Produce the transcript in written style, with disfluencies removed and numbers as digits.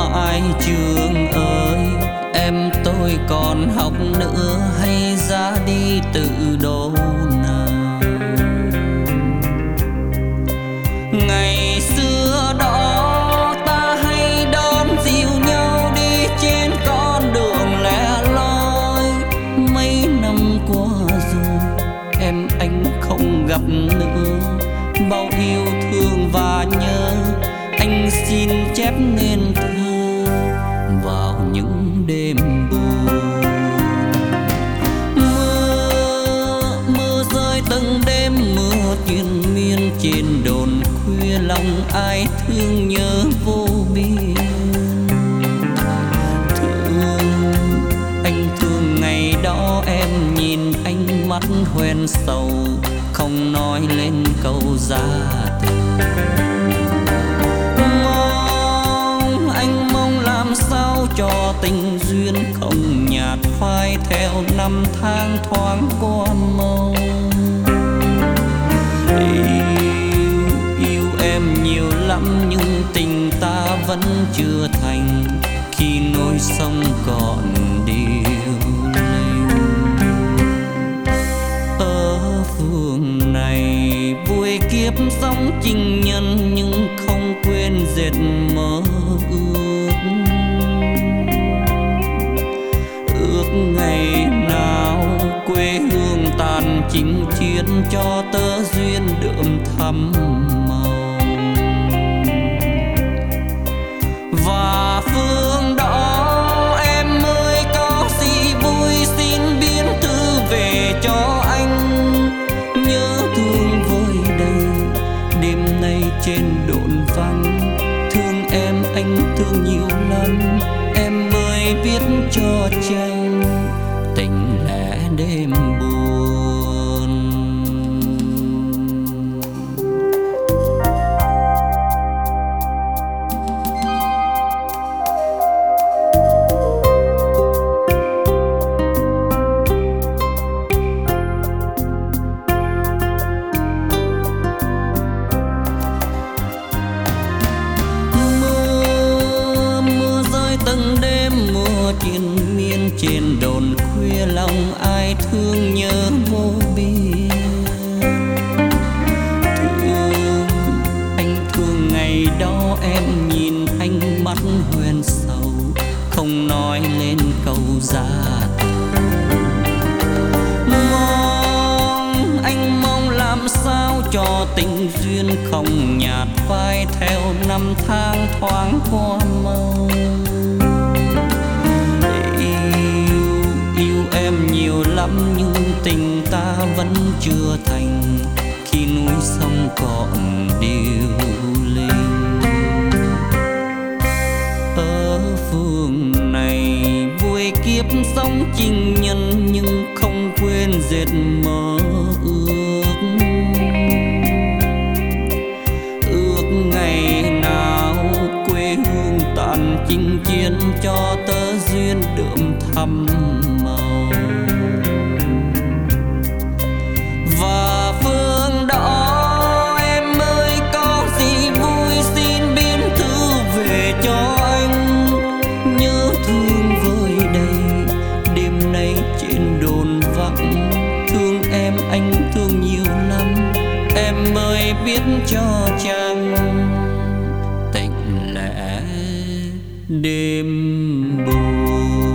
mãi trường ơi, em tôi còn học nữa hay ra đi tự đổ nào. Ngày xưa đó ta hay đón dìu nhau đi trên con đường lẻ loi. Mấy năm qua rồi em anh không gặp nữa, bao yêu thương và nhớ anh xin chép nên thơ vào những đêm buồn. Mưa rơi từng đêm, mưa triền miên trên đồn khuya, lòng ai thương nhớ vô biên. Anh thương ngày đó em nhìn anh mắt hoen sầu, không nói lên câu ra từ. Anh mong làm sao cho tình duyên không nhạt phai theo năm tháng thoáng qua mau. Yêu em nhiều lắm nhưng tình ta vẫn chưa thành, khi nỗi sông còn điêu linh. Ở phường này vui kiếp sống情nhân nhưng không quên dệt mơ ước ngày nào quê hương tàn chinh chiến cho tơ duyên đượm thắm màu. Và phương đó em ơi có gì vui xin biên thư về cho anh, nhớ thương vơi đầy đêm nay trên đồn vắng. Thương em anh thương nhiều lắm, em ơi viết cho tranh tình lẽ đêm buồn. Mưa rơi từng đêm, mưa triền miên trên đồn khuya, lòng ai thương nhớ vô biên. Anh thương ngày đó em nhìn anh mắt hoen sầu, không nói lên câu ra từ. Anh mong làm sao cho tình duyên không nhạt phai theo năm tháng thoáng qua mau. Yêu em nhiều lắm nhưng tình ta vẫn chưa thành, khi núi sông còn điêu linh. Ở phường này vui kiếp sống情nhân nhưng không quên dệt mơ ước ngày nào quê hương tàn chinh chiến cho tơ duyên đượm thắm màu. Và phương đó em ơi có gì vui xin biên thư về cho anh, nhớ thương vơi đầy đêm nay trên đồn vắng. Thương em anh thương nhiều lắm, em ơi viết cho chàng tình lẽ đêm buồn.